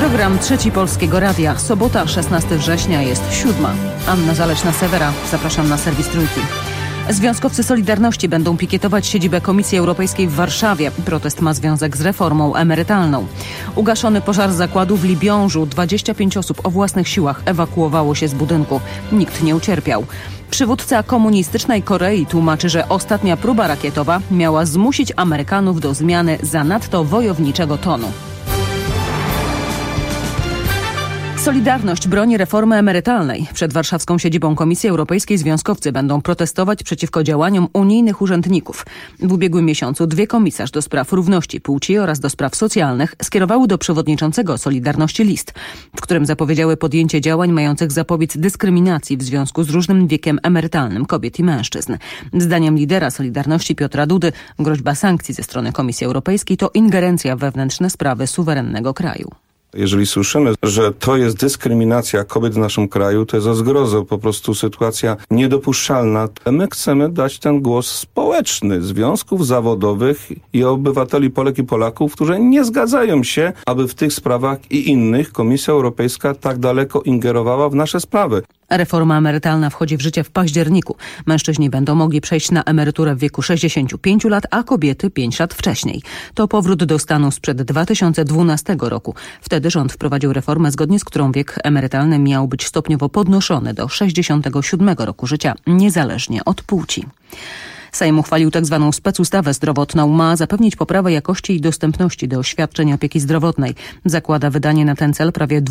Program Trzeci Polskiego Radia. Sobota, 16 września, jest 7. Anna Zaleśna-Sewera. Zapraszam na serwis Trójki. Związkowcy Solidarności będą pikietować siedzibę Komisji Europejskiej w Warszawie. Protest ma związek z reformą emerytalną. Ugaszony pożar zakładu w Libiążu. 25 osób o własnych siłach ewakuowało się z budynku. Nikt nie ucierpiał. Przywódca komunistycznej Korei tłumaczy, że ostatnia próba rakietowa miała zmusić Amerykanów do zmiany zanadto wojowniczego tonu. Solidarność broni reformy emerytalnej. Przed warszawską siedzibą Komisji Europejskiej związkowcy będą protestować przeciwko działaniom unijnych urzędników. W ubiegłym miesiącu dwie komisarz do spraw równości płci oraz do spraw socjalnych skierowały do przewodniczącego Solidarności list, w którym zapowiedziały podjęcie działań mających zapobiec dyskryminacji w związku z różnym wiekiem emerytalnym kobiet i mężczyzn. Zdaniem lidera Solidarności Piotra Dudy groźba sankcji ze strony Komisji Europejskiej to ingerencja w wewnętrzne sprawy suwerennego kraju. Jeżeli słyszymy, że to jest dyskryminacja kobiet w naszym kraju, to jest o zgrozę, po prostu sytuacja niedopuszczalna. My chcemy dać ten głos społeczny związków zawodowych i obywateli Polek i Polaków, którzy nie zgadzają się, aby w tych sprawach i innych Komisja Europejska tak daleko ingerowała w nasze sprawy. Reforma emerytalna wchodzi w życie w październiku. Mężczyźni będą mogli przejść na emeryturę w wieku 65 lat, a kobiety 5 lat wcześniej. To powrót do stanu sprzed 2012 roku. Wtedy rząd wprowadził reformę, zgodnie z którą wiek emerytalny miał być stopniowo podnoszony do 67 roku życia, niezależnie od płci. Sejm uchwalił tzw. specustawę zdrowotną. Ma zapewnić poprawę jakości i dostępności do świadczeń opieki zdrowotnej. Zakłada wydanie na ten cel prawie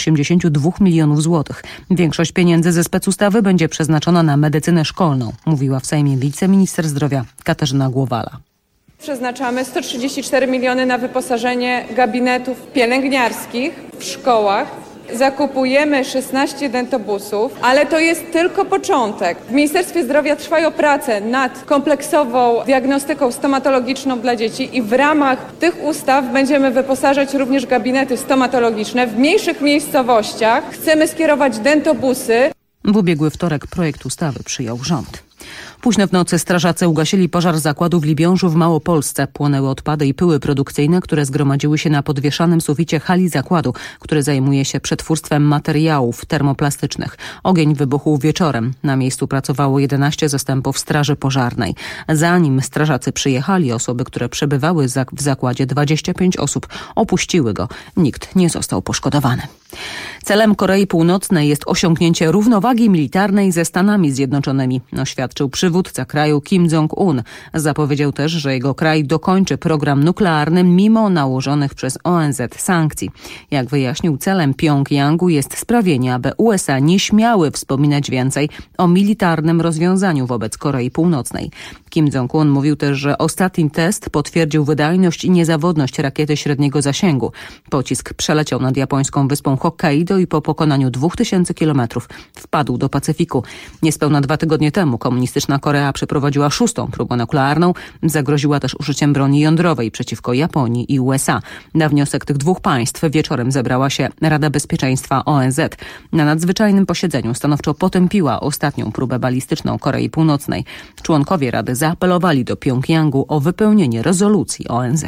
282 milionów złotych. Większość pieniędzy ze specustawy będzie przeznaczona na medycynę szkolną, mówiła w Sejmie wiceminister zdrowia Katarzyna Głowala. Przeznaczamy 134 miliony na wyposażenie gabinetów pielęgniarskich w szkołach. Zakupujemy 16 dentobusów, ale to jest tylko początek. W Ministerstwie Zdrowia trwają prace nad kompleksową diagnostyką stomatologiczną dla dzieci i w ramach tych ustaw będziemy wyposażać również gabinety stomatologiczne. W mniejszych miejscowościach chcemy skierować dentobusy. W ubiegły wtorek projekt ustawy przyjął rząd. Późno w nocy strażacy ugasili pożar zakładu w Libiążu w Małopolsce. Płonęły odpady i pyły produkcyjne, które zgromadziły się na podwieszanym suficie hali zakładu, który zajmuje się przetwórstwem materiałów termoplastycznych. Ogień wybuchł wieczorem. Na miejscu pracowało 11 zastępów straży pożarnej. Zanim strażacy przyjechali, osoby, które przebywały w zakładzie, 25 osób, opuściły go. Nikt nie został poszkodowany. Celem Korei Północnej jest osiągnięcie równowagi militarnej ze Stanami Zjednoczonymi, oświadczył przywódca kraju Kim Jong-un. Zapowiedział też, że jego kraj dokończy program nuklearny mimo nałożonych przez ONZ sankcji. Jak wyjaśnił, celem Pjongjangu jest sprawienie, aby USA nie śmiały wspominać więcej o militarnym rozwiązaniu wobec Korei Północnej. Kim Jong-un mówił też, że ostatni test potwierdził wydajność i niezawodność rakiety średniego zasięgu. Pocisk przeleciał nad japońską wyspą Hokkaido i po pokonaniu 2000 kilometrów wpadł do Pacyfiku. Niespełna 2 tygodnie temu komunistyczna Korea przeprowadziła 6. próbę nuklearną. Zagroziła też użyciem broni jądrowej przeciwko Japonii i USA. Na wniosek tych dwóch państw wieczorem zebrała się Rada Bezpieczeństwa ONZ. Na nadzwyczajnym posiedzeniu stanowczo potępiła ostatnią próbę balistyczną Korei Północnej. Członkowie Rady zaapelowali do Pjongjangu o wypełnienie rezolucji ONZ.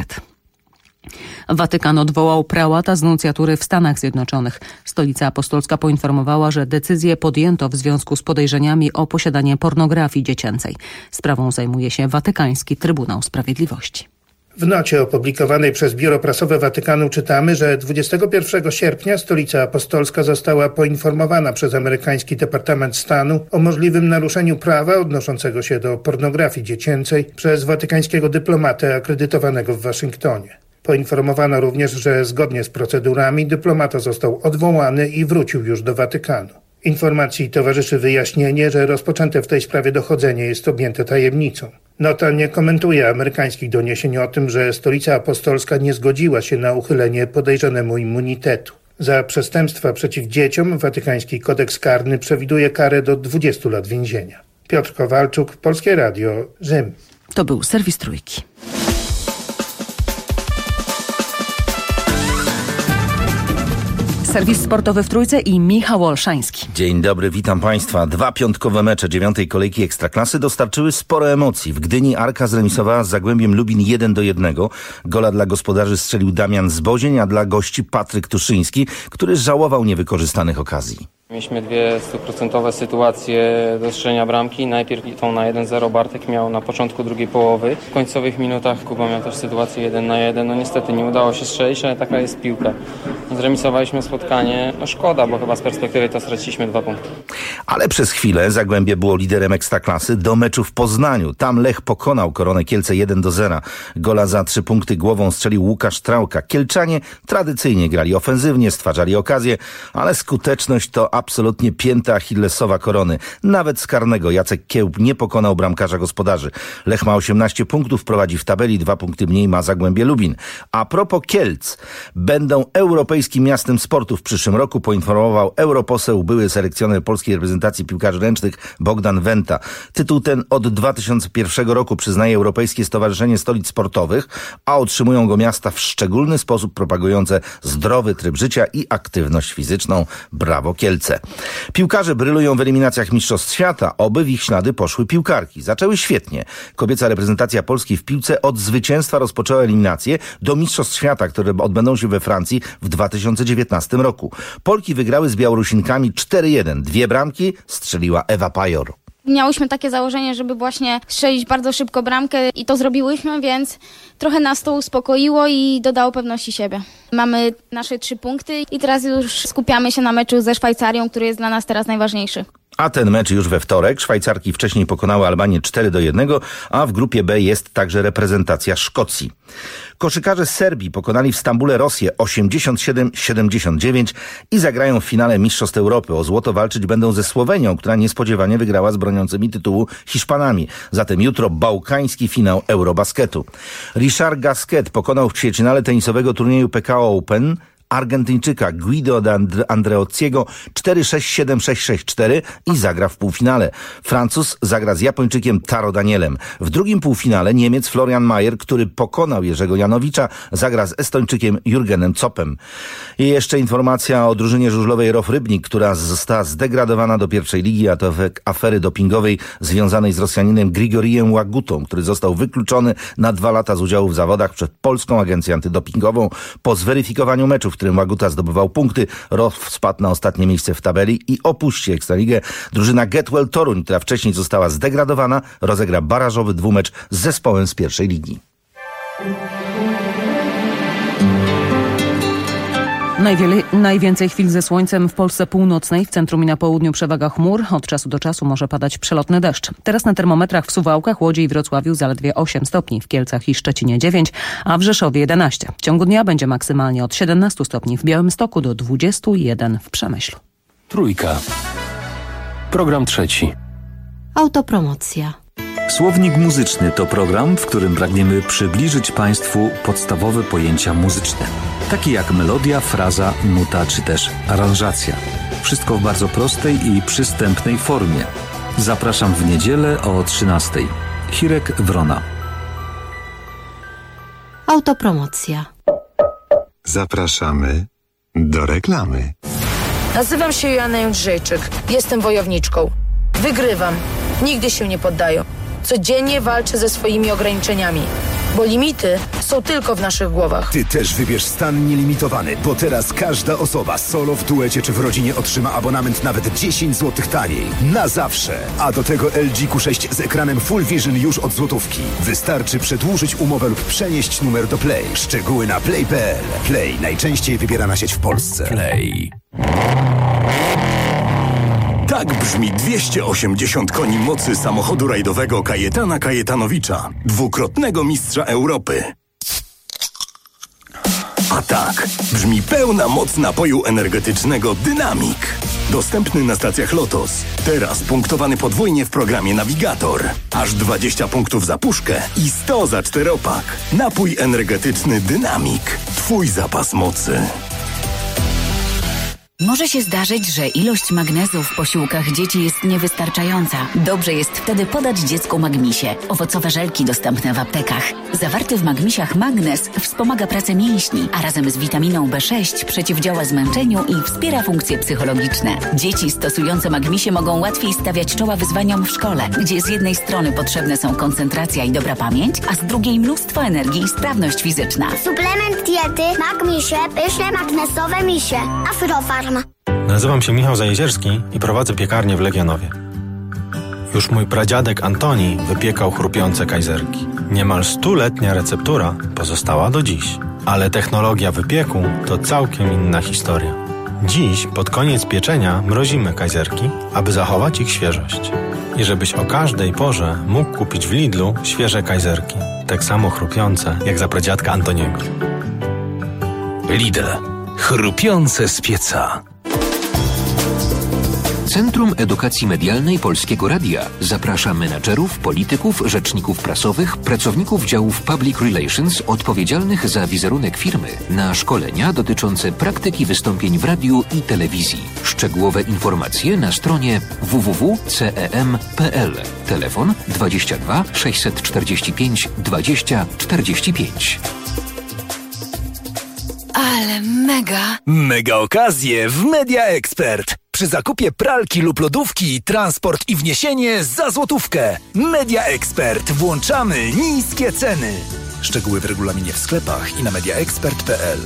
Watykan odwołał prałata z nuncjatury w Stanach Zjednoczonych. Stolica Apostolska poinformowała, że decyzję podjęto w związku z podejrzeniami o posiadanie pornografii dziecięcej. Sprawą zajmuje się Watykański Trybunał Sprawiedliwości. W nocie opublikowanej przez Biuro Prasowe Watykanu czytamy, że 21 sierpnia Stolica Apostolska została poinformowana przez amerykański Departament Stanu o możliwym naruszeniu prawa odnoszącego się do pornografii dziecięcej przez watykańskiego dyplomatę akredytowanego w Waszyngtonie. Poinformowano również, że zgodnie z procedurami dyplomata został odwołany i wrócił już do Watykanu. Informacji towarzyszy wyjaśnienie, że rozpoczęte w tej sprawie dochodzenie jest objęte tajemnicą. Nota nie komentuje amerykańskich doniesień o tym, że Stolica Apostolska nie zgodziła się na uchylenie podejrzanemu immunitetu. Za przestępstwa przeciw dzieciom watykański kodeks karny przewiduje karę do 20 lat więzienia. Piotr Kowalczuk, Polskie Radio, Rzym. To był serwis Trójki. Serwis sportowy w Trójce i Michał Olszański. Dzień dobry, witam Państwa. 2 piątkowe mecze 9. kolejki Ekstraklasy dostarczyły sporo emocji. W Gdyni Arka zremisowała z Zagłębiem Lubin 1-1. Gola dla gospodarzy strzelił Damian Zbozień, a dla gości Patryk Tuszyński, który żałował niewykorzystanych okazji. Mieliśmy 200% sytuacje do strzelenia bramki. Najpierw tą na 1-0 Bartek miał na początku drugiej połowy. W końcowych minutach Kuba miał też sytuację 1-1. No niestety nie udało się strzelić, ale taka jest piłka. Zremisowaliśmy spotkanie. No szkoda, bo chyba z perspektywy to straciliśmy 2 punkty. Ale przez chwilę Zagłębie było liderem Ekstraklasy do meczu w Poznaniu. Tam Lech pokonał Koronę Kielce 1-0. Gola za 3 punkty głową strzelił Łukasz Trałka. Kielczanie tradycyjnie grali ofensywnie, stwarzali okazje, ale skuteczność to absolutnie pięta achillesowa Korony. Nawet z karnego Jacek Kiełb nie pokonał bramkarza gospodarzy. Lech ma 18 punktów, prowadzi w tabeli, 2 punkty mniej ma Zagłębie Lubin. A propos Kielc, będą europejskim miastem sportu w przyszłym roku, poinformował europoseł, były selekcjoner polskiej reprezentacji piłkarzy ręcznych Bogdan Wenta. Tytuł ten od 2001 roku przyznaje Europejskie Stowarzyszenie Stolic Sportowych, a otrzymują go miasta w szczególny sposób propagujące zdrowy tryb życia i aktywność fizyczną. Brawo Kielce. Piłkarze brylują w eliminacjach Mistrzostw Świata, oby w ich ślady poszły piłkarki. Zaczęły świetnie. Kobieca reprezentacja Polski w piłce od zwycięstwa rozpoczęła eliminację do Mistrzostw Świata, które odbędą się we Francji w 2019 roku. Polki wygrały z Białorusinkami 4-1. 2 bramki strzeliła Ewa Pajor. Miałyśmy takie założenie, żeby właśnie strzelić bardzo szybko bramkę i to zrobiłyśmy, więc trochę nas to uspokoiło i dodało pewności siebie. Mamy nasze 3 punkty i teraz już skupiamy się na meczu ze Szwajcarią, który jest dla nas teraz najważniejszy. A ten mecz już we wtorek. Szwajcarki wcześniej pokonały Albanię 4-1, a w grupie B jest także reprezentacja Szkocji. Koszykarze Serbii pokonali w Stambule Rosję 87-79 i zagrają w finale Mistrzostw Europy. O złoto walczyć będą ze Słowenią, która niespodziewanie wygrała z broniącymi tytułu Hiszpanami. Zatem jutro bałkański finał Eurobasketu. Richard Gasquet pokonał w ćwierćfinale tenisowego turnieju PKO Open Argentyńczyka Guido Andreozziego 4-6-7-6-6-4 i zagra w półfinale. Francuz zagra z Japończykiem Taro Danielem. W drugim półfinale Niemiec Florian Mayer, który pokonał Jerzego Janowicza, zagra z Estończykiem Jurgenem Coppem. I jeszcze informacja o drużynie żużlowej ROF Rybnik, która została zdegradowana do pierwszej ligi, a to afery dopingowej związanej z Rosjaninem Grigorijem Łagutą, który został wykluczony na 2 lata z udziału w zawodach przed Polską Agencją Antydopingową. Po zweryfikowaniu meczu, w którym Łaguta zdobywał punkty, ROF spadł na ostatnie miejsce w tabeli i opuści Ekstraligę. Drużyna Getwell Toruń, która wcześniej została zdegradowana, rozegra barażowy dwumecz z zespołem z pierwszej ligi. Najwięcej chwil ze słońcem w Polsce północnej, w centrum i na południu przewaga chmur. Od czasu do czasu może padać przelotny deszcz. Teraz na termometrach w Suwałkach, Łodzi i Wrocławiu zaledwie 8 stopni, w Kielcach i Szczecinie 9, a w Rzeszowie 11. W ciągu dnia będzie maksymalnie od 17 stopni w Białymstoku do 21 w Przemyślu. Trójka. Program trzeci. Autopromocja. Słownik muzyczny to program, w którym pragniemy przybliżyć Państwu podstawowe pojęcia muzyczne, takie jak melodia, fraza, nuta czy też aranżacja. Wszystko w bardzo prostej i przystępnej formie. Zapraszam w niedzielę o 13:00. Hirek Wrona. Autopromocja. Zapraszamy do reklamy. Nazywam się Joanna Jędrzejczyk. Jestem wojowniczką. Wygrywam. Nigdy się nie poddaję. Codziennie walczę ze swoimi ograniczeniami, bo limity są tylko w naszych głowach. Ty też wybierz stan nielimitowany, bo teraz każda osoba solo, w duecie czy w rodzinie otrzyma abonament nawet 10 zł taniej. Na zawsze. A do tego LG Q6 z ekranem Full Vision już od złotówki. Wystarczy przedłużyć umowę lub przenieść numer do Play. Szczegóły na play.pl. Play. Najczęściej wybierana sieć w Polsce. Play. Tak brzmi 280 koni mocy samochodu rajdowego Kajetana Kajetanowicza, dwukrotnego mistrza Europy. A tak brzmi pełna moc napoju energetycznego Dynamik. Dostępny na stacjach Lotos. Teraz punktowany podwójnie w programie Navigator. Aż 20 punktów za puszkę i 100 za 4-pak. Napój energetyczny Dynamik. Twój zapas mocy. Może się zdarzyć, że ilość magnezu w posiłkach dzieci jest niewystarczająca. Dobrze jest wtedy podać dziecku Magmisie. Owocowe żelki dostępne w aptekach. Zawarty w Magmisiach magnez wspomaga pracę mięśni, a razem z witaminą B6 przeciwdziała zmęczeniu i wspiera funkcje psychologiczne. Dzieci stosujące Magmisie mogą łatwiej stawiać czoła wyzwaniom w szkole, gdzie z jednej strony potrzebne są koncentracja i dobra pamięć, a z drugiej mnóstwo energii i sprawność fizyczna. Suplement diety Magmisie, pyszne magnesowe misie. Afrofarm. Nazywam się Michał Zajezierski i prowadzę piekarnię w Legionowie. Już mój pradziadek Antoni wypiekał chrupiące kajzerki. Niemal 100-letnia receptura pozostała do dziś. Ale technologia wypieku to całkiem inna historia. Dziś, pod koniec pieczenia, mrozimy kajzerki, aby zachować ich świeżość. I żebyś o każdej porze mógł kupić w Lidlu świeże kajzerki. Tak samo chrupiące, jak za pradziadka Antoniego. Lidl. Chrupiące z pieca. Centrum Edukacji Medialnej Polskiego Radia zaprasza menadżerów, polityków, rzeczników prasowych, pracowników działów Public Relations odpowiedzialnych za wizerunek firmy na szkolenia dotyczące praktyki wystąpień w radiu i telewizji. Szczegółowe informacje na stronie www.cem.pl. Telefon 22 645 20 45. Ale mega! Mega okazje w Media Expert. Przy zakupie pralki lub lodówki, transport i wniesienie za złotówkę. Media Expert. Włączamy niskie ceny. Szczegóły w regulaminie w sklepach i na mediaexpert.pl.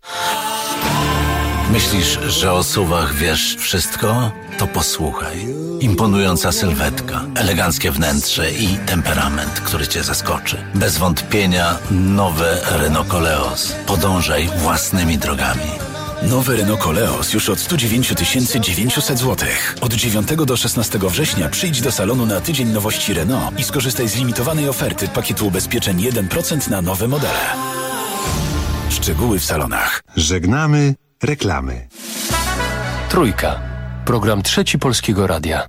Myślisz, że o SUV-ach wiesz wszystko? To posłuchaj. Imponująca sylwetka, eleganckie wnętrze i temperament, który cię zaskoczy. Bez wątpienia nowe Renault Koleos. Podążaj własnymi drogami. Nowy Renault Koleos już od 109 900 zł. Od 9 do 16 września przyjdź do salonu na tydzień nowości Renault i skorzystaj z limitowanej oferty pakietu ubezpieczeń 1% na nowe modele. Szczegóły w salonach. Żegnamy reklamy. Trójka. Program Trzeci Polskiego Radia.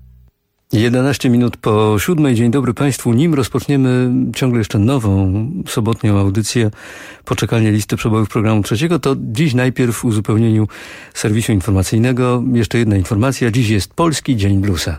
11 minut po 7. Dzień dobry Państwu. Nim rozpoczniemy ciągle jeszcze nową sobotnią audycję Poczekalnie listy przebojów programu trzeciego, to dziś najpierw w uzupełnieniu serwisu informacyjnego jeszcze jedna informacja. Dziś jest Polski Dzień Bluesa.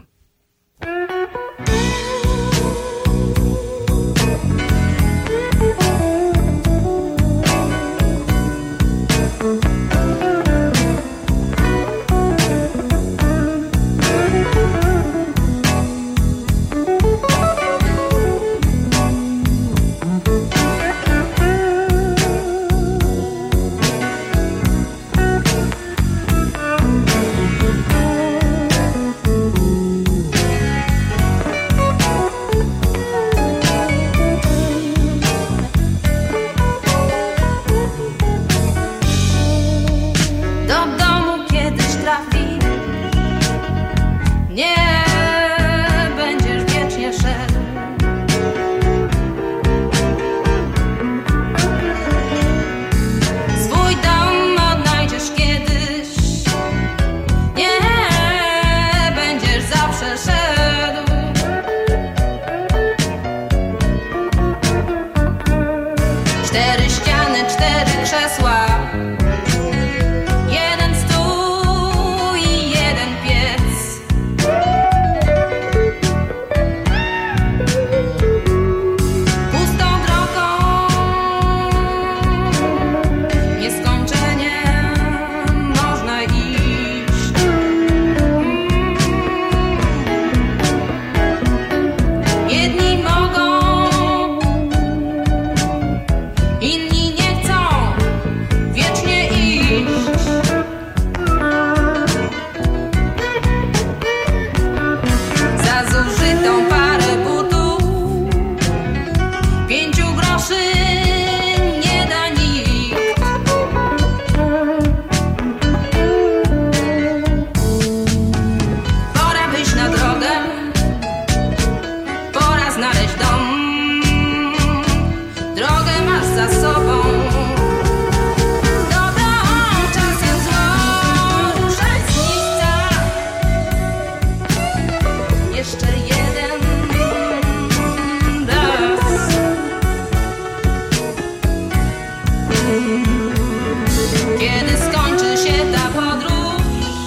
Kiedy skończy się ta podróż,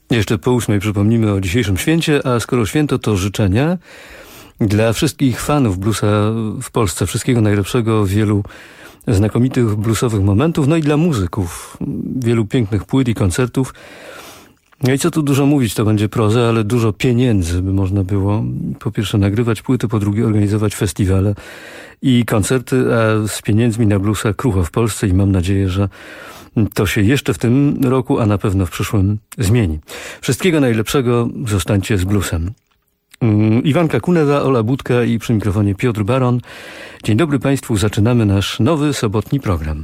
Jeszcze po 8 przypomnimy o dzisiejszym święcie, a skoro święto, to życzenia dla wszystkich fanów bluesa w Polsce. Wszystkiego najlepszego, wielu znakomitych bluesowych momentów, no i dla muzyków. Wielu pięknych płyt i koncertów. No i co tu dużo mówić, to będzie proza, ale dużo pieniędzy by można było po pierwsze nagrywać płyty, po drugie organizować festiwale i koncerty, a z pieniędzmi na bluesa krucho w Polsce i mam nadzieję, że to się jeszcze w tym roku, a na pewno w przyszłym zmieni. Wszystkiego najlepszego, zostańcie z bluesem. Iwanka Kunewa, Ola Budka i przy mikrofonie Piotr Baron. Dzień dobry Państwu, zaczynamy nasz nowy sobotni program.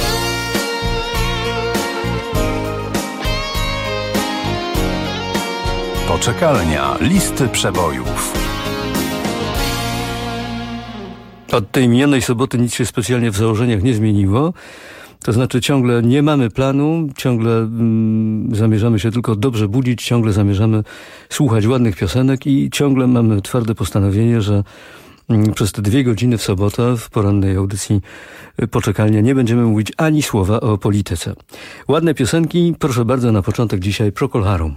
Poczekalnia. Listy przebojów. Od tej minionej soboty nic się specjalnie w założeniach nie zmieniło. To znaczy ciągle nie mamy planu, ciągle zamierzamy się tylko dobrze budzić, ciągle zamierzamy słuchać ładnych piosenek i ciągle mamy twarde postanowienie, że przez te 2 godziny w sobotę w porannej audycji Poczekalnia nie będziemy mówić ani słowa o polityce. Ładne piosenki, proszę bardzo, na początek dzisiaj Procol Harum.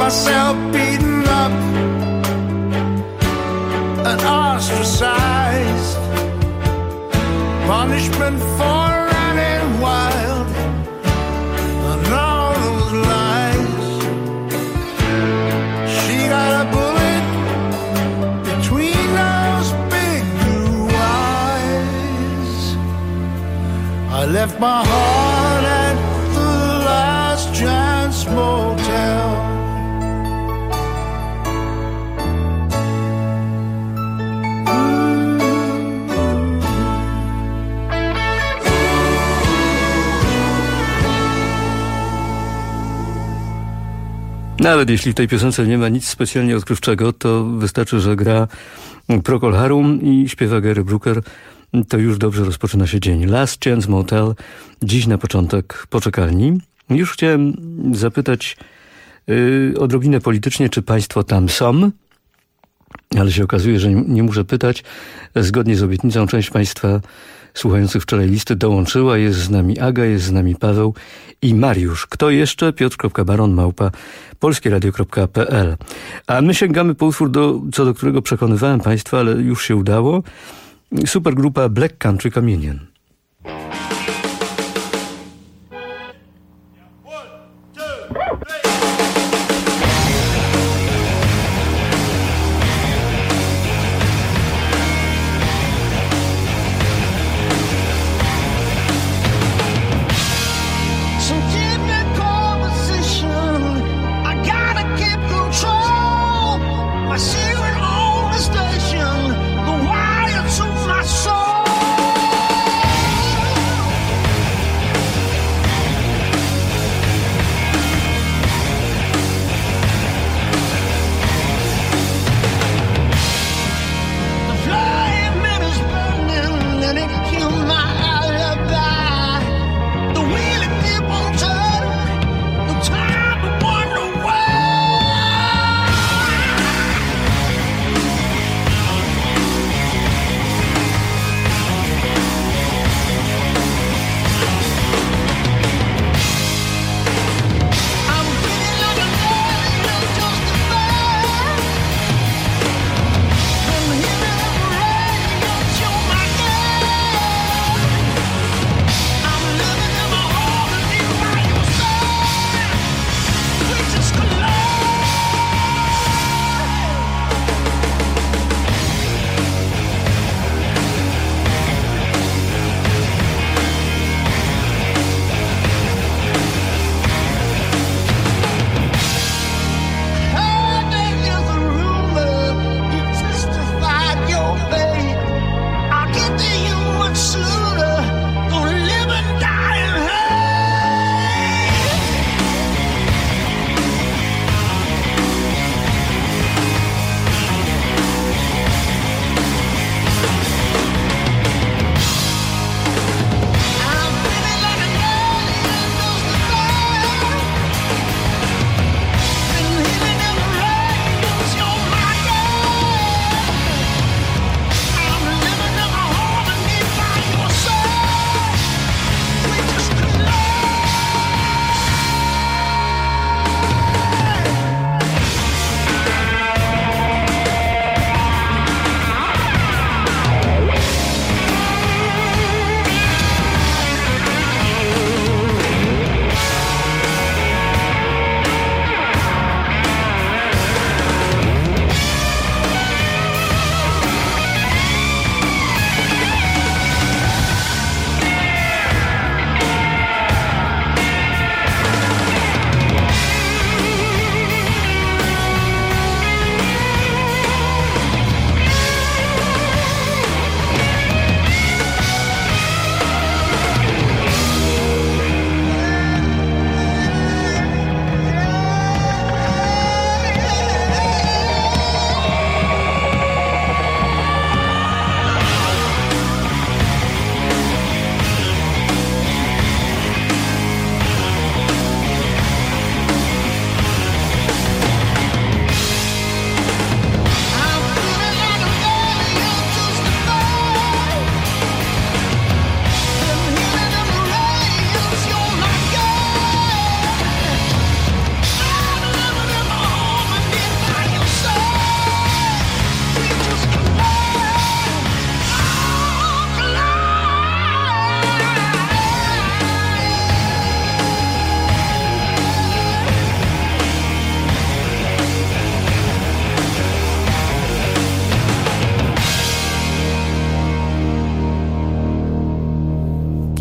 myself beaten up and ostracized. Punishment for running wild and all those lies. She got a bullet between those big blue eyes. I left my heart at the Last Chance Motel. Nawet jeśli w tej piosence nie ma nic specjalnie odkrywczego, to wystarczy, że gra Procol Harum i śpiewa Gary Brooker. To już dobrze rozpoczyna się dzień. Last Chance Motel, dziś na początek poczekalni. Już chciałem zapytać odrobinę politycznie, czy państwo tam są, ale się okazuje, że nie muszę pytać. Zgodnie z obietnicą część państwa słuchających wczoraj listy dołączyła. Jest z nami Aga, jest z nami Paweł i Mariusz. Kto jeszcze? Piotr.baron@polskieradio.pl. A my sięgamy po utwór, co do którego przekonywałem państwa, ale już się udało. Supergrupa Black Country Communion. My secret on the station, the wire to my soul.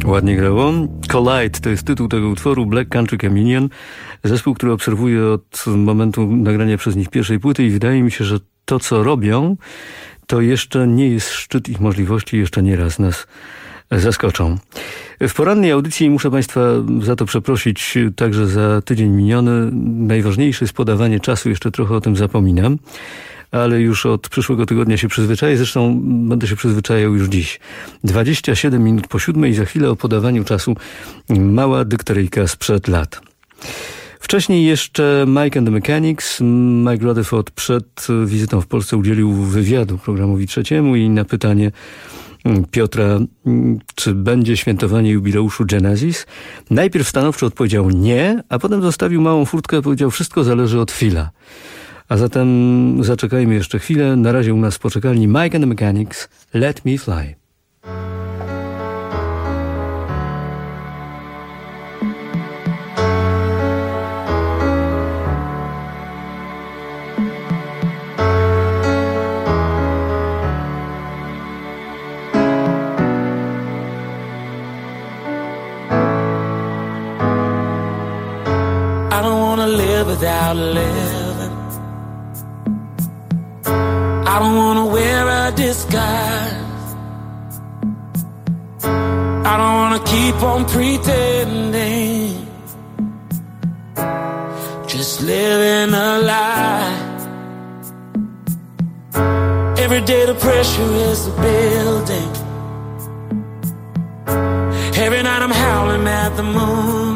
Ładnie grało. Collide to jest tytuł tego utworu, Black Country Chameleon. Zespół, który obserwuję od momentu nagrania przez nich pierwszej płyty i wydaje mi się, że to, co robią, to jeszcze nie jest szczyt ich możliwości, jeszcze nieraz nas zaskoczą. W porannej audycji muszę Państwa za to przeprosić także za tydzień miniony. Najważniejsze jest podawanie czasu, jeszcze trochę o tym zapominam, ale już od przyszłego tygodnia się przyzwyczaję, zresztą będę się przyzwyczajał już dziś. 27 minut po 7 i za chwilę o podawaniu czasu mała dykteryjka sprzed lat. Wcześniej jeszcze Mike and the Mechanics. Mike Rutherford przed wizytą w Polsce udzielił wywiadu programowi Trzeciemu i na pytanie Piotra, czy będzie świętowanie jubileuszu Genesis, najpierw stanowczo odpowiedział nie, a potem zostawił małą furtkę i powiedział, wszystko zależy od Phila. A zatem zaczekajmy jeszcze chwilę. Na razie u nas w poczekalni Mike and the Mechanics, Let Me Fly. I don't wanna live without living. I don't wanna wear a disguise. I don't wanna keep on pretending, just living a lie. Every day the pressure is building. Every night I'm howling at the moon,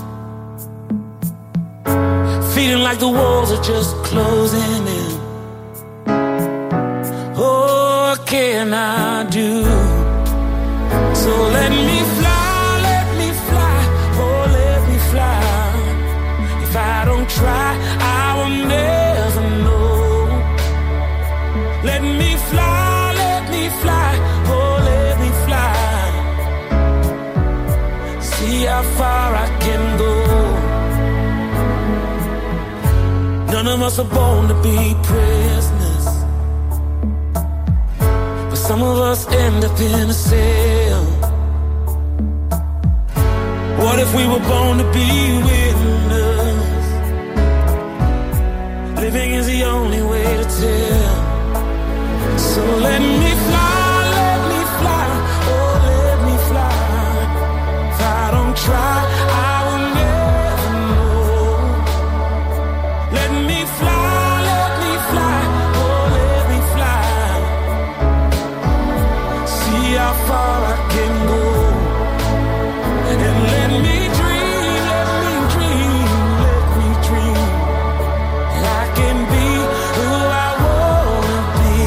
feeling like the walls are just closing in. Oh, what can I do? So let me fly, oh let me fly. If I don't try, I will never know. Let me fly, oh let me fly. See how far I can go. None of us are born to be prisoners, but some of us end up in a cell. What if we were born to be winners? Living is the only way to tell. So let me fly, oh let me fly. If I don't try, I will never know. Let me fly, oh let me fly. See how far I can go. And let me dream, let me dream. I can be who I wanna be.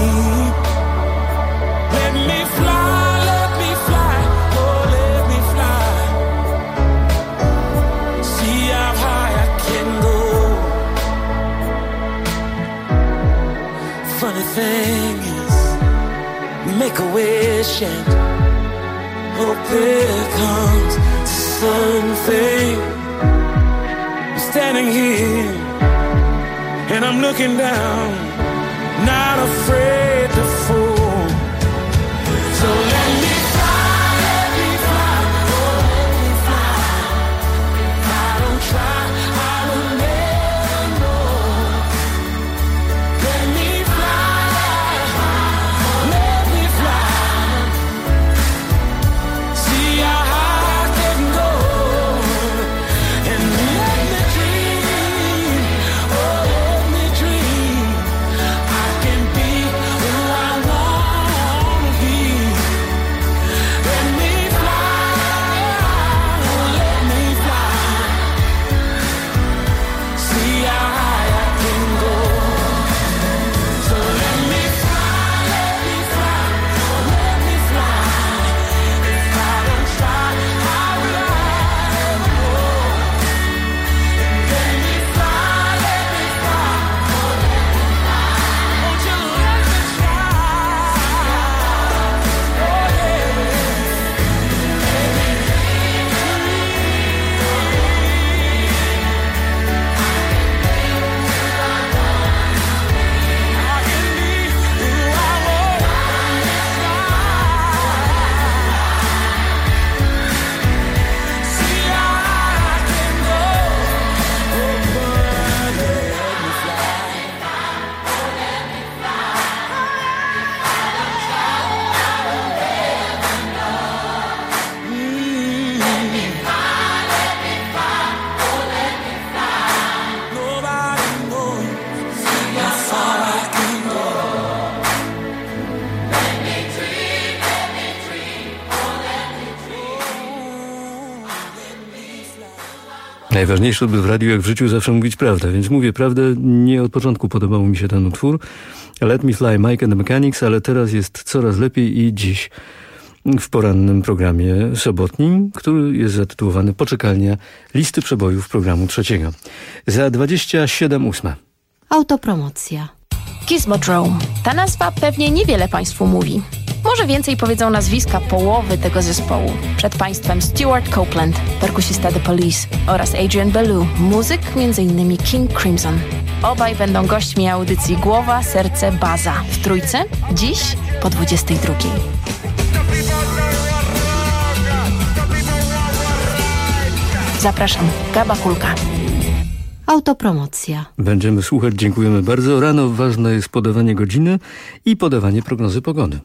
Let me fly, oh let me fly. See how high I can go. Funny thing is, we make a wish and hope it comes to something. I'm standing here and I'm looking down, not afraid to fall. So let me fly, oh let me fly. If I don't try, I will never know. Let me fly, see how high I can go. And let me dream, oh let me dream. I can be who Najważniejsze, by w radiu jak w życiu zawsze mówić prawdę, więc mówię prawdę. Nie od początku podobał mi się ten utwór. Let Me Fly, Mike and the Mechanics, ale teraz jest coraz lepiej i dziś w porannym programie sobotnim, który jest zatytułowany Poczekalnia listy przebojów programu trzeciego. Za 27:08. Autopromocja. Gizmodrome. Ta nazwa pewnie niewiele Państwu mówi. Może więcej powiedzą nazwiska połowy tego zespołu. Przed Państwem Stuart Copeland, perkusista The Police oraz Adrian Belew, muzyk m.in. King Crimson. Obaj będą gośćmi audycji Głowa, Serce, Baza w Trójce dziś po 22:00. Zapraszam, Gaba Kulka. Autopromocja. Będziemy słuchać, dziękujemy bardzo. Rano ważne jest podawanie godziny i podawanie prognozy pogody.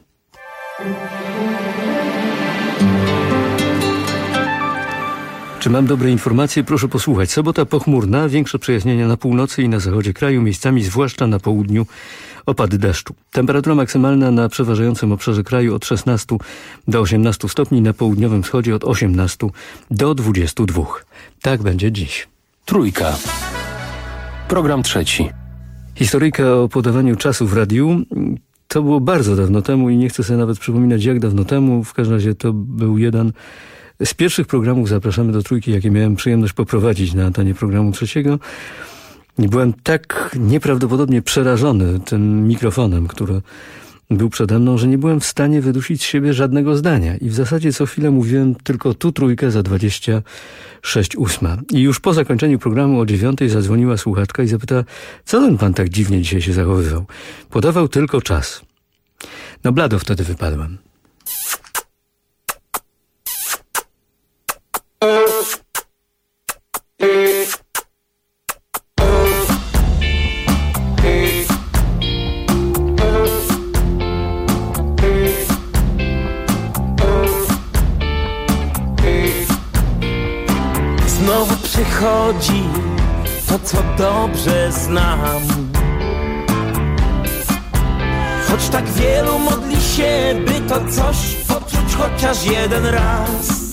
Czy mam dobre informacje? Proszę posłuchać. Sobota pochmurna, większe przejaśnienia na północy i na zachodzie kraju, miejscami zwłaszcza na południu opady deszczu. Temperatura maksymalna na przeważającym obszarze kraju od 16 do 18 stopni, na południowym wschodzie od 18 do 22. Tak będzie dziś. Trójka. Program trzeci. Historyjka o podawaniu czasu w radiu. To było bardzo dawno temu i nie chcę sobie nawet przypominać, jak dawno temu. W każdym razie to był jeden z pierwszych programów Zapraszamy do Trójki, jakie miałem przyjemność poprowadzić na antenie programu trzeciego. I byłem tak nieprawdopodobnie przerażony tym mikrofonem, który był przede mną, że nie byłem w stanie wydusić z siebie żadnego zdania. I w zasadzie co chwilę mówiłem tylko tu trójkę za 26:08. I już po zakończeniu programu o 9:00 zadzwoniła słuchaczka i zapytała, co ten pan tak dziwnie dzisiaj się zachowywał. Podawał tylko czas. No blado wtedy wypadłem. Znowu przychodzi to, co dobrze znam. Choć tak wielu modli się, by to coś poczuć chociaż jeden raz.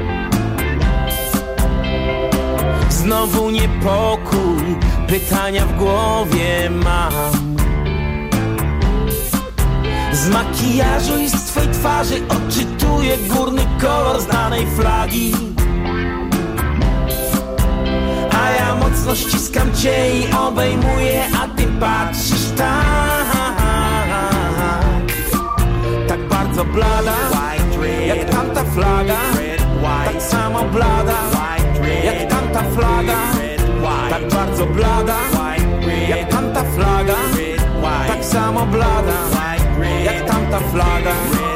Znowu niepokój, pytania w głowie mam. Z makijażu i z twej twarzy odczytuję górny kolor znanej flagi. A ja mocno ściskam cię i obejmuję, a ty patrzysz tak. Tak bardzo blada, jak tamta flaga. Tak samo blada, jak tamta flaga. Tak bardzo blada, jak tamta flaga. Tak samo blada, jak tamta flaga.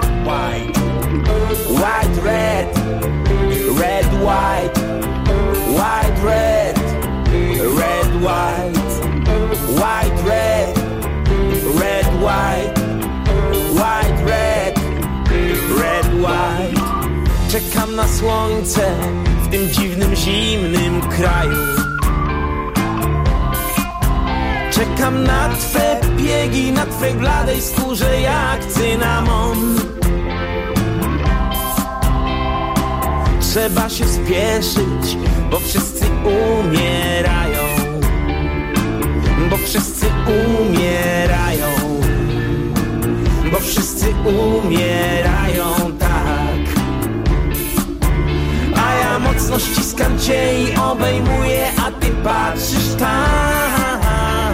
White, red, red, white. White, red, red, white. White, red, red, white. White, red, red, white. Czekam na słońce w tym dziwnym, zimnym kraju. Czekam na twe biegi, na twej bladej skórze jak cynamon. Trzeba się spieszyć, bo wszyscy umierają. Bo wszyscy umierają. Bo wszyscy umierają, tak. A ja mocno ściskam cię i obejmuję, a ty patrzysz tak.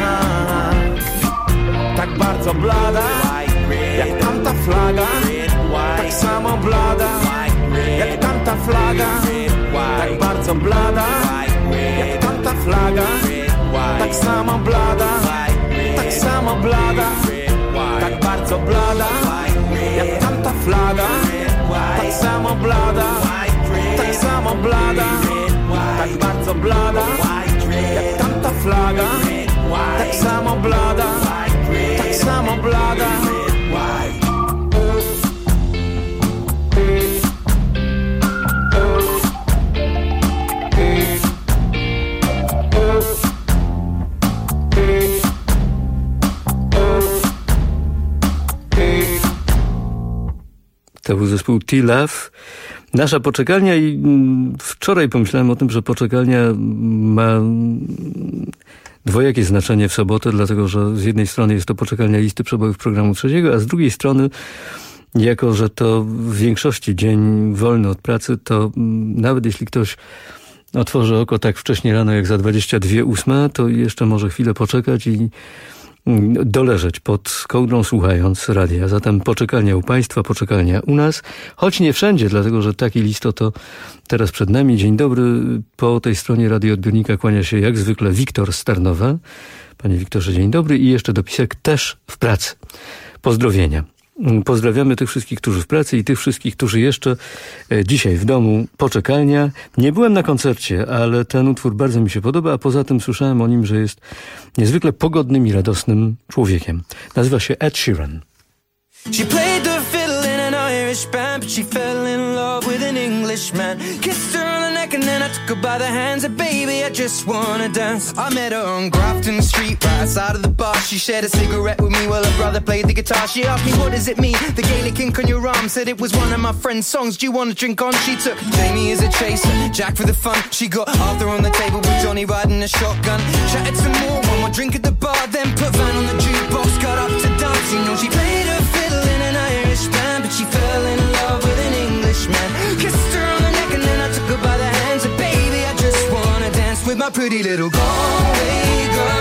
Tak bardzo blada, jak tamta flaga. Tak samo blada, jak tamta flaga. Tak bardzo blada, jak tamta flaga. Tak samo blada, tak samo blada. Tak bardzo blada, jak tamta flaga. Tak samo blada, tak samo blada. Tak bardzo blada, jak tamta flaga. Tak samo blada, tak samo blada. To był zespół T-Love. Nasza poczekalnia i wczoraj pomyślałem o tym, że poczekalnia ma dwojakie znaczenie w sobotę, dlatego że z jednej strony jest to poczekalnia listy przebojów programu trzeciego, a z drugiej strony, jako że to w większości dzień wolny od pracy, to nawet jeśli ktoś otworzy oko tak wcześnie rano jak za 22:08, to jeszcze może chwilę poczekać i doleżeć pod kołdrą słuchając radia. Zatem poczekalnia u Państwa, poczekalnia u nas, choć nie wszędzie, dlatego że taki list to teraz przed nami. Dzień dobry, po tej stronie radioodbiornika kłania się jak zwykle Wiktor z Tarnowa. Panie Wiktorze, dzień dobry i jeszcze dopisek też w pracy. Pozdrowienia. Pozdrawiamy tych wszystkich, którzy w pracy i tych wszystkich, którzy jeszcze dzisiaj w domu. Poczekalnia. Nie byłem na koncercie, ale ten utwór bardzo mi się podoba, a poza tym słyszałem o nim, że jest niezwykle pogodnym i radosnym człowiekiem. Nazywa się Ed Sheeran. She played the fiddle in an Irish band, but she fell in love with an Englishman. Kissed her on the neck and then I took her by the hands. And baby, I just wanna dance. I met her on Grafton Street, right outside of the bar. She shared a cigarette with me while her brother played the guitar. She asked me, what does it mean? The Gaelic ink on your arm. Said it was one of my friend's songs. Do you want to drink on? She took Jamie as a chaser, Jack for the fun. She got Arthur on the table with Johnny riding a shotgun. Chatted some more, one more drink at the bar. Then put Van on the jukebox, got up to dance. You know she played her fiddle in an Irish band, but she fell in love with an Englishman. Kissed her on the neck and then I took her by the hands. And baby, I just wanna dance with my pretty little Galway girl.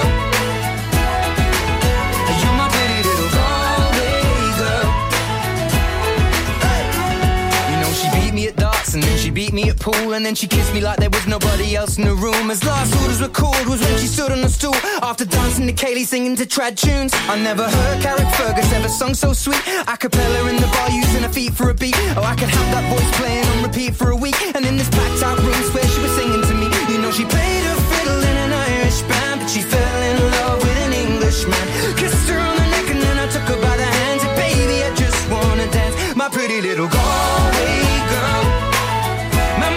You're my pretty little Galway girl. Hey. You know she beat me at darts and then she beat me at pool, and then she kissed me like there was nobody else in the room. As last orders were called was when she stood on the stool after dancing to Kaylee, singing to trad tunes. I never heard Carrick Fergus ever sung so sweet. A cappella in the bar using her feet for a beat. Oh, I could have that voice playing on repeat for a week. And in this packed out room where she was singing to me. You know she played her fiddle in an Irish band, but she fell in love with an Englishman. Kissed her on the neck and then I took her by the hands. And baby, I just wanna dance, my pretty little Galway girl. My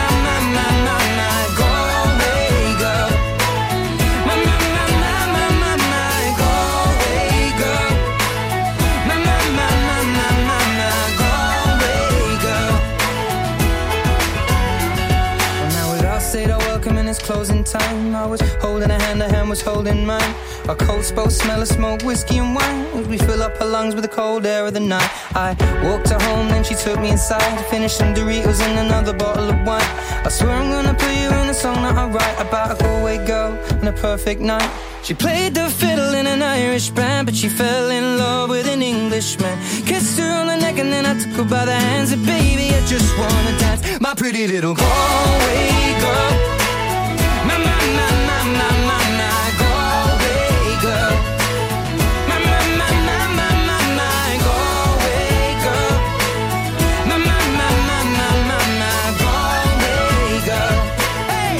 Galway girl. My Galway girl. My Galway girl. Well, now we all said our welcome and it's closing time. I was holding her hand was holding mine. Our coats both smell of smoke, whiskey and wine, as we fill up her lungs with the cold air of the night. I walked her home, then she took me inside to finish some Doritos and another bottle of wine. I swear I'm gonna put you in a song that I write about a Galway girl and a perfect night. She played the fiddle in an Irish band, but she fell in love with an Englishman. Kissed her on the neck and then I took her by the hands. And baby, I just wanna dance, my pretty little Galway girl. My Galway girl. My Galway girl. My Galway girl. Hey.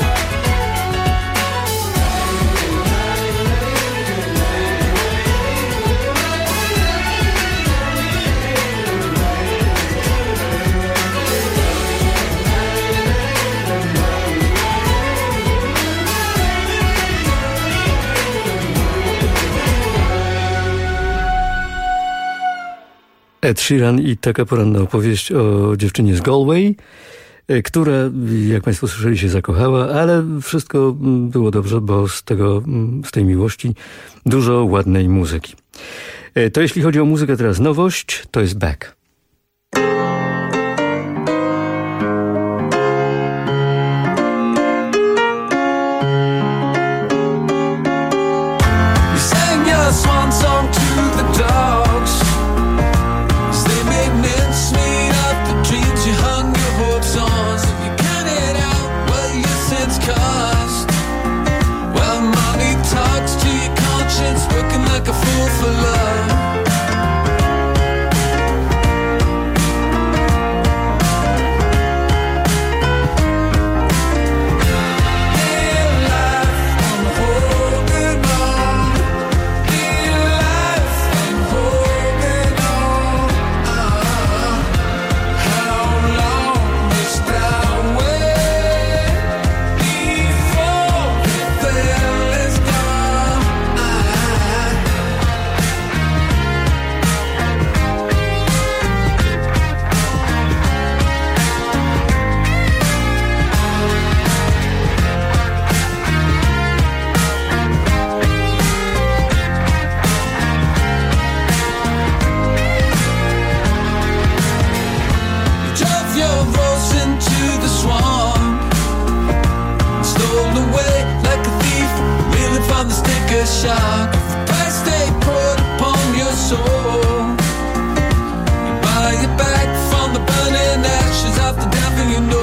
Ed Sheeran i taka poranna opowieść o dziewczynie z Galway, która, jak Państwo słyszeli, się zakochała, ale wszystko było dobrze, bo z tej miłości dużo ładnej muzyki. To jeśli chodzi o muzykę, teraz nowość, to jest Beck. Working like a fool for love. shock of the price they put upon your soul. You buy it back from the burning ashes of the devil you know.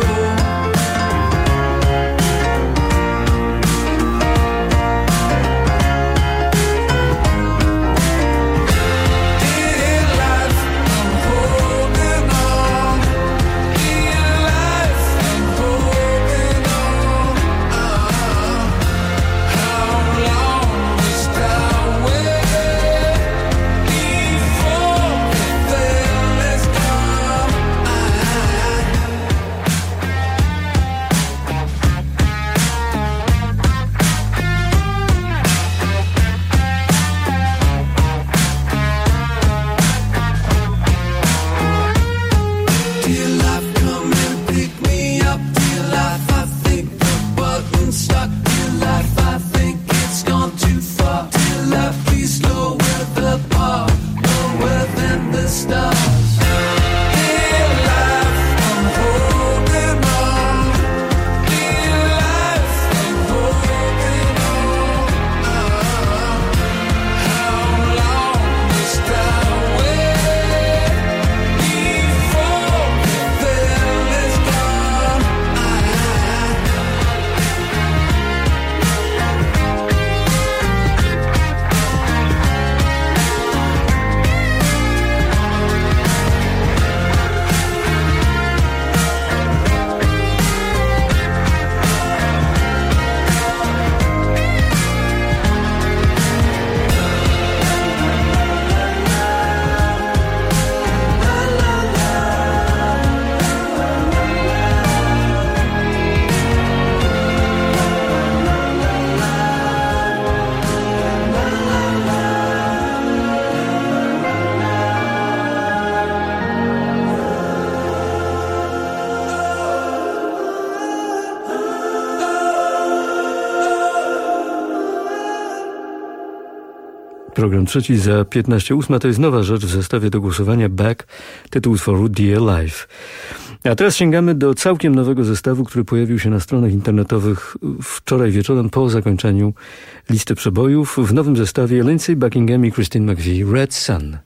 Program trzeci za 15:08. To jest nowa rzecz w zestawie do głosowania Back, tytuł utworu Dear Life. A teraz sięgamy do całkiem nowego zestawu, który pojawił się na stronach internetowych wczoraj wieczorem po zakończeniu listy przebojów. W nowym zestawie Lindsey Buckingham i Christine McVie, Red Sun.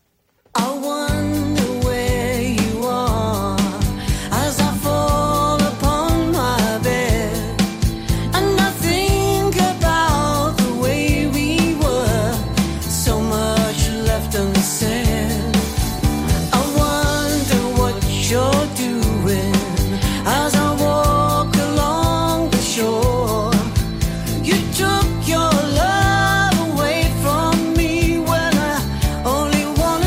Took your love away from me when I only wanted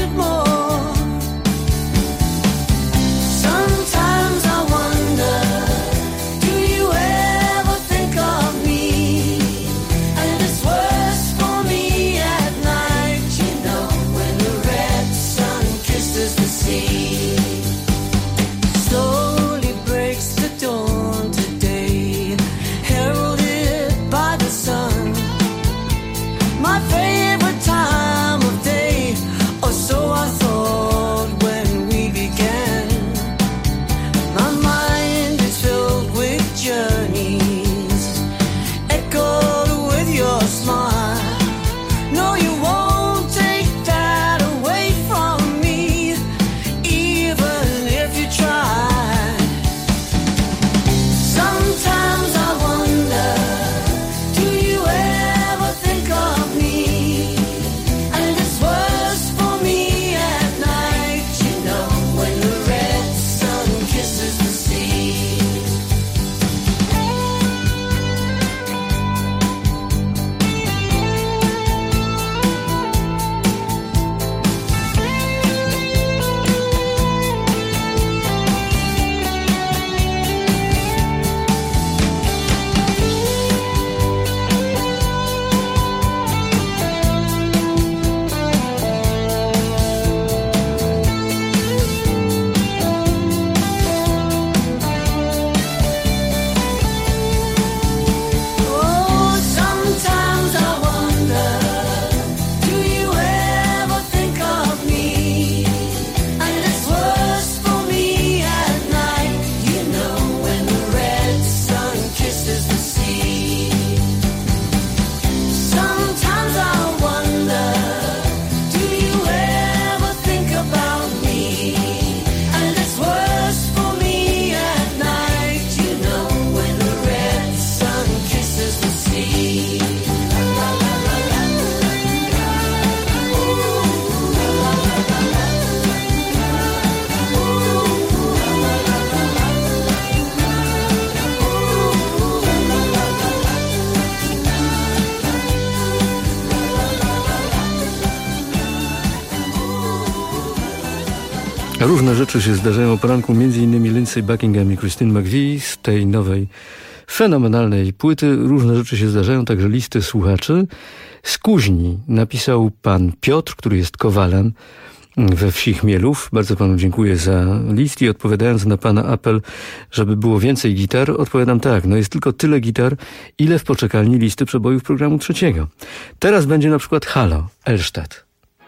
Różne rzeczy się zdarzają o poranku, m.in. Lindsey Buckingham i Christine McVie z tej nowej, fenomenalnej płyty. Różne rzeczy się zdarzają, także listy słuchaczy. Z Kuźni napisał pan Piotr, który jest kowalem we wsi Chmielów. Bardzo panu dziękuję za list i odpowiadając na pana apel, żeby było więcej gitar, odpowiadam tak, no jest tylko tyle gitar, ile w poczekalni listy przebojów programu trzeciego. Teraz będzie na przykład Halo, Elstadt.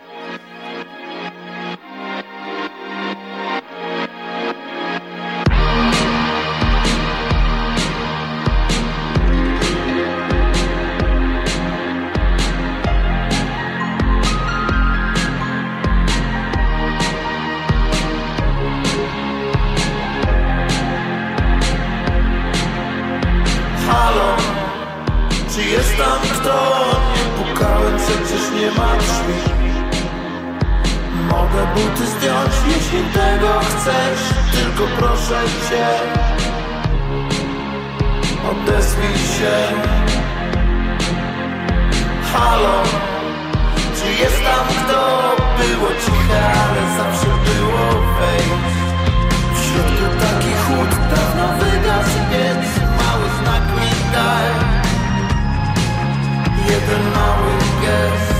Nie ma drzwi. Mogę buty zdjąć, jeśli tego chcesz. Tylko proszę cię, odezwij się. Halo, czy jest tam kto? Było ciche, ale zawsze było wejść. W środku taki chłód, dawno wygasł piec. Mały znak mi daj, jeden mały gest.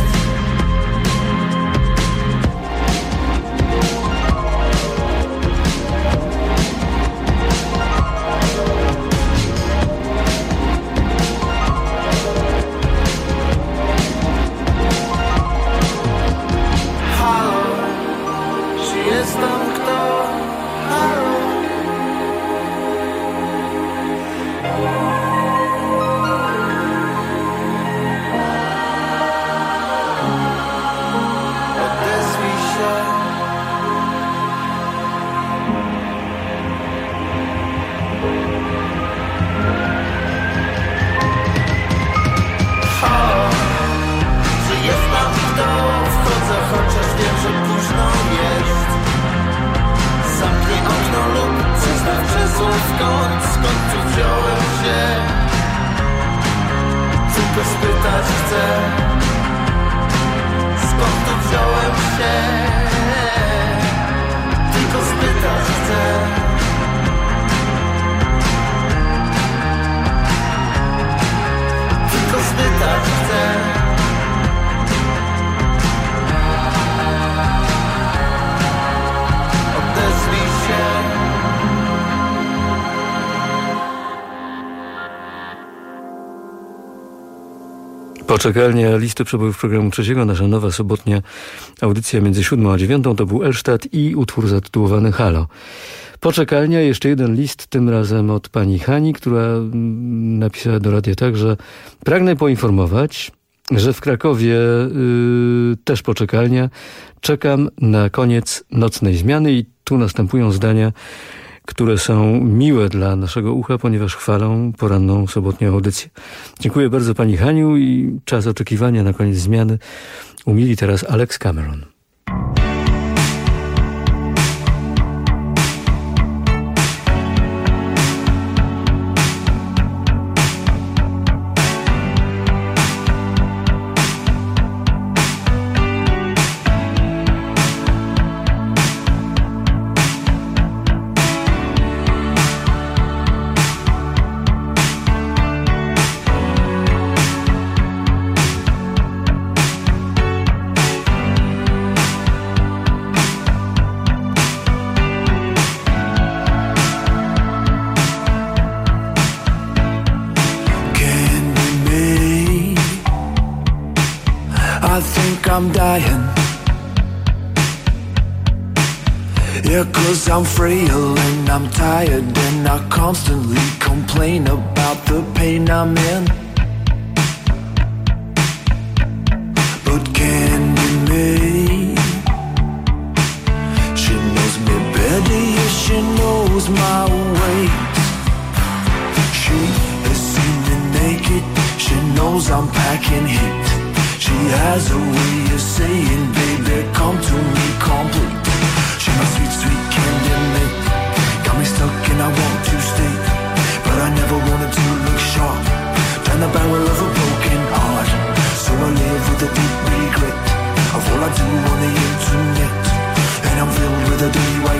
Skąd tu wziąłem się? Tylko spytać chcę. Skąd tu wziąłem się? Tylko spytać chcę. Tylko spytać chcę. Odezwij się. Poczekalnia listy przebojów programu trzeciego, nasza nowa sobotnia audycja między 7 a 9 to był Elstadt i utwór zatytułowany Halo. Poczekalnia, jeszcze jeden list, tym razem od pani Hani, która napisała do radia tak, że pragnę poinformować, że w Krakowie też poczekalnia. Czekam na koniec nocnej zmiany i tu następują zdania, które są miłe dla naszego ucha, ponieważ chwalą poranną sobotnią audycję. Dziękuję bardzo pani Haniu i czas oczekiwania na koniec zmiany umili teraz Alex Cameron. I'm dying. Yeah, 'cause I'm frail and I'm tired and I constantly complain about the pain I'm in. But Candy May, she knows me better, yeah, she knows my ways. She has seen me naked, she knows I'm packing heat. She has a way of saying, baby, come to me complete. She's my sweet, sweet Candy May. Got me stuck and I want to stay, but I never wanted to look sharp down the barrel of a broken heart. So I live with a deep regret of all I do on the internet, and I'm filled with a dirty white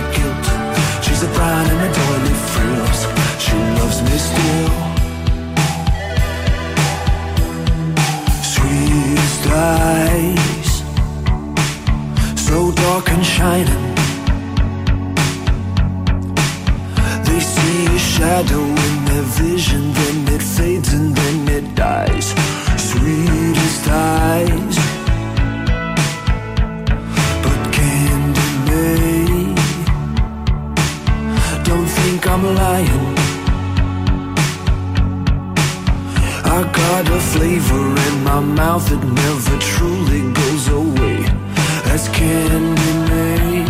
shadow in their vision, then it fades and then it dies. Sweetest eyes, but Candy May, don't think I'm lying. I got a flavor in my mouth that never truly goes away. That's Candy May.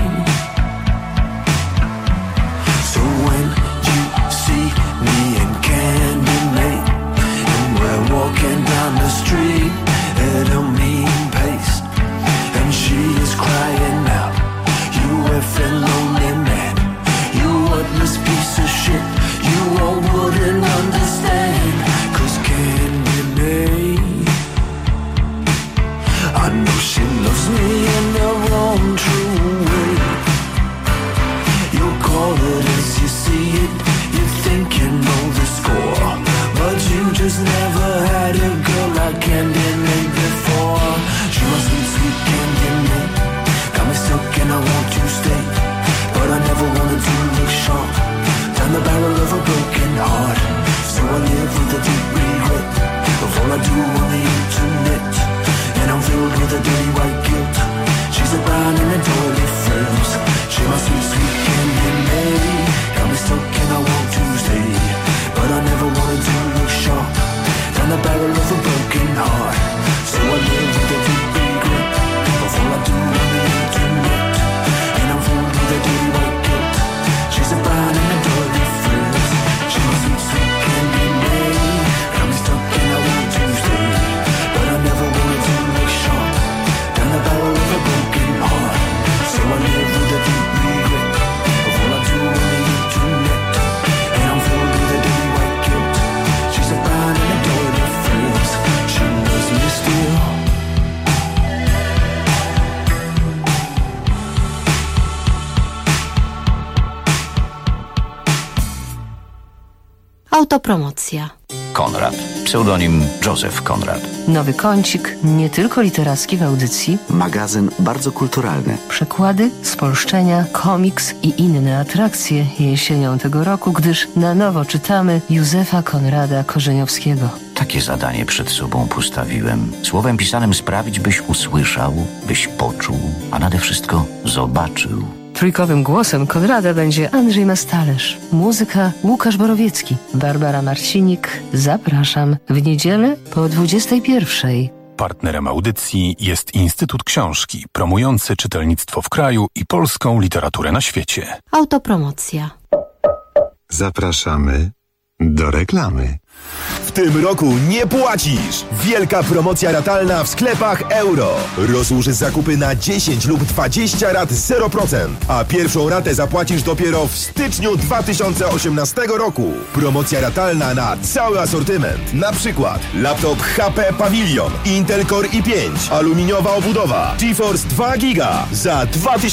So when you see me and Candy May, and we're walking down the street at a mean pace, and she is crying out, you effing lonely man, you worthless piece of shit, you all wouldn't understand. Candy May, I know she loves me in the wrong true way. You call it as you see it, you think you know the score, but you just never had a girl like Candy May before. She must be sweet Candy May, got me stuck and I want to stay, but I never wanted to look sharp down the barrel of a broken heart. So I live with a deep regret of all I do on the internet, and I'm filled with a dirty white guilt. She's a brand in a doily frames. She must be sweet Candy May, got me stuck and I want to stay, but I never wanted to look sharp down the barrel of a broken heart. So I live with a deep regret of all I do on the internet, and I'm filled with a dirty white guilt. She's a brand in a doily frames. She must be sweet Candy May, got me stuck and I want to stay, but I never wanted to look sharp down the barrel of a broken heart. So I live with a deep regret of all I do on the internet, and I'm filled with a dirty white guilt. She's a brand in a doily frames. She loves me still. Autopromocja. Konrad. Pseudonim Józef Konrad. Nowy kącik, nie tylko literacki w audycji. Magazyn bardzo kulturalny. Przekłady, spolszczenia, komiks i inne atrakcje jesienią tego roku, gdyż na nowo czytamy Józefa Konrada Korzeniowskiego. Takie zadanie przed sobą postawiłem. Słowem pisanym sprawić, byś usłyszał, byś poczuł, a nade wszystko zobaczył. Trójkowym głosem Konrada będzie Andrzej Mastalerz. Muzyka Łukasz Borowiecki. Barbara Marcinik. Zapraszam w niedzielę po 21:00. Partnerem audycji jest Instytut Książki, promujący czytelnictwo w kraju i polską literaturę na świecie. Autopromocja. Zapraszamy do reklamy. W tym roku nie płacisz! Wielka promocja ratalna w sklepach Euro. Rozłóż zakupy na 10 lub 20 rat 0%, a pierwszą ratę zapłacisz dopiero w styczniu 2018 roku. Promocja ratalna na cały asortyment. Na przykład laptop HP Pavilion, Intel Core i5, aluminiowa obudowa, GeForce 2 GB za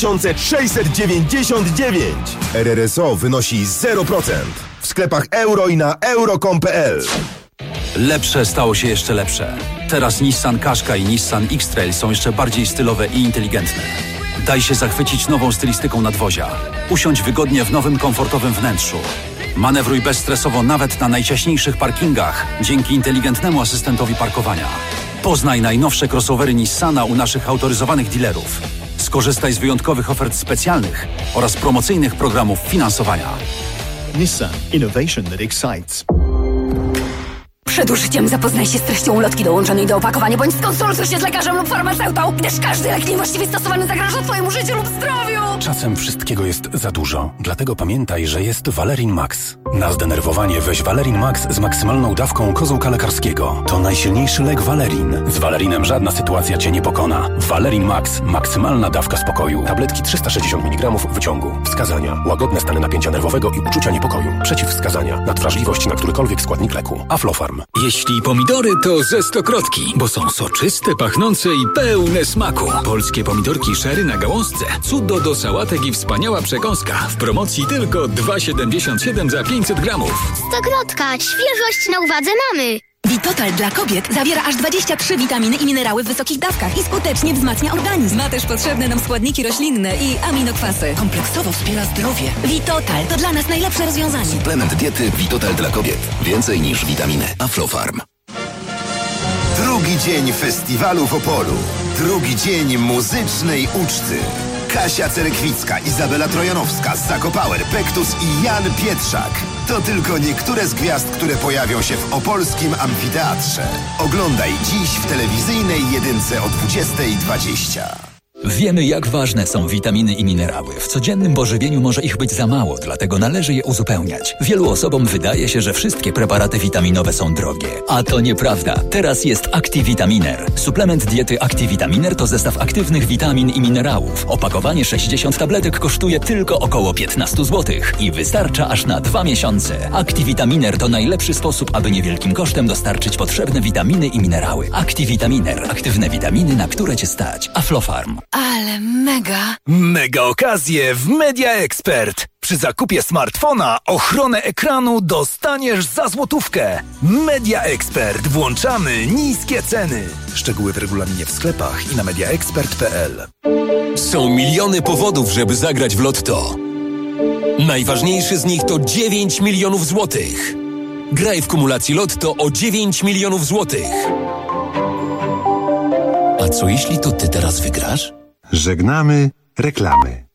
2699. RRSO wynosi 0%. W sklepach Euro i na euro.com.pl. Lepsze stało się jeszcze lepsze. Teraz Nissan Qashqai i Nissan X-Trail są jeszcze bardziej stylowe i inteligentne. Daj się zachwycić nową stylistyką nadwozia. Usiądź wygodnie w nowym, komfortowym wnętrzu. Manewruj bezstresowo nawet na najciaśniejszych parkingach dzięki inteligentnemu asystentowi parkowania. Poznaj najnowsze crossovery Nissana u naszych autoryzowanych dealerów. Skorzystaj z wyjątkowych ofert specjalnych oraz promocyjnych programów finansowania. Nissan. Innovation that excites. Przed użyciem zapoznaj się z treścią ulotki dołączonej do opakowania, bądź skonsultuj się z lekarzem lub farmaceutą, gdyż każdy lek niewłaściwie stosowany zagraża twojemu życiu lub zdrowiu. Czasem wszystkiego jest za dużo, dlatego pamiętaj, że jest Valerin Max. Na zdenerwowanie weź Valerin Max z maksymalną dawką kozłka lekarskiego. To najsilniejszy lek Valerin. Z Valerinem żadna sytuacja cię nie pokona. Valerin Max. Maksymalna dawka spokoju. Tabletki 360 mg wyciągu. Wskazania. Łagodne stany napięcia nerwowego i uczucia niepokoju. Przeciwwskazania. Nadwrażliwość na którykolwiek składnik leku. Aflofarm. Jeśli pomidory, to ze Stokrotki, bo są soczyste, pachnące i pełne smaku. Polskie pomidorki Sherry na gałązce. Cudo do sałatek i wspaniała przekąska. W promocji tylko 2,77 za 500 gramów. Stokrotka. Świeżość na uwadze mamy. Vitotal dla kobiet zawiera aż 23 witaminy i minerały w wysokich dawkach i skutecznie wzmacnia organizm. Ma też potrzebne nam składniki roślinne i aminokwasy. Kompleksowo wspiera zdrowie. Vitotal to dla nas najlepsze rozwiązanie. Suplement diety Vitotal dla kobiet. Więcej niż witaminy. Aflofarm. Drugi dzień festiwalu w Opolu. Drugi dzień muzycznej uczty. Kasia Cerekwicka, Izabela Trojanowska, Zako Power, Pektus i Jan Pietrzak. To tylko niektóre z gwiazd, które pojawią się w opolskim amfiteatrze. Oglądaj dziś w telewizyjnej jedynce o 20:20. Wiemy, jak ważne są witaminy i minerały. W codziennym pożywieniu może ich być za mało, dlatego należy je uzupełniać. Wielu osobom wydaje się, że wszystkie preparaty witaminowe są drogie. A to nieprawda. Teraz jest Activitaminer. Suplement diety Activitaminer to zestaw aktywnych witamin i minerałów. Opakowanie 60 tabletek kosztuje tylko około 15 zł i wystarcza aż na 2 miesiące. Activitaminer to najlepszy sposób, aby niewielkim kosztem dostarczyć potrzebne witaminy i minerały. Activitaminer. Aktywne witaminy, na które Cię stać. Aflofarm. Ale mega! Mega okazje w Media Expert. Przy zakupie smartfona ochronę ekranu dostaniesz za złotówkę. Media Expert. Włączamy niskie ceny. Szczegóły w regulaminie w sklepach i na mediaexpert.pl. Są miliony powodów, żeby zagrać w Lotto. Najważniejszy z nich to 9 milionów złotych. Graj w kumulacji Lotto o 9 milionów złotych. A co jeśli to ty teraz wygrasz? Żegnamy reklamy.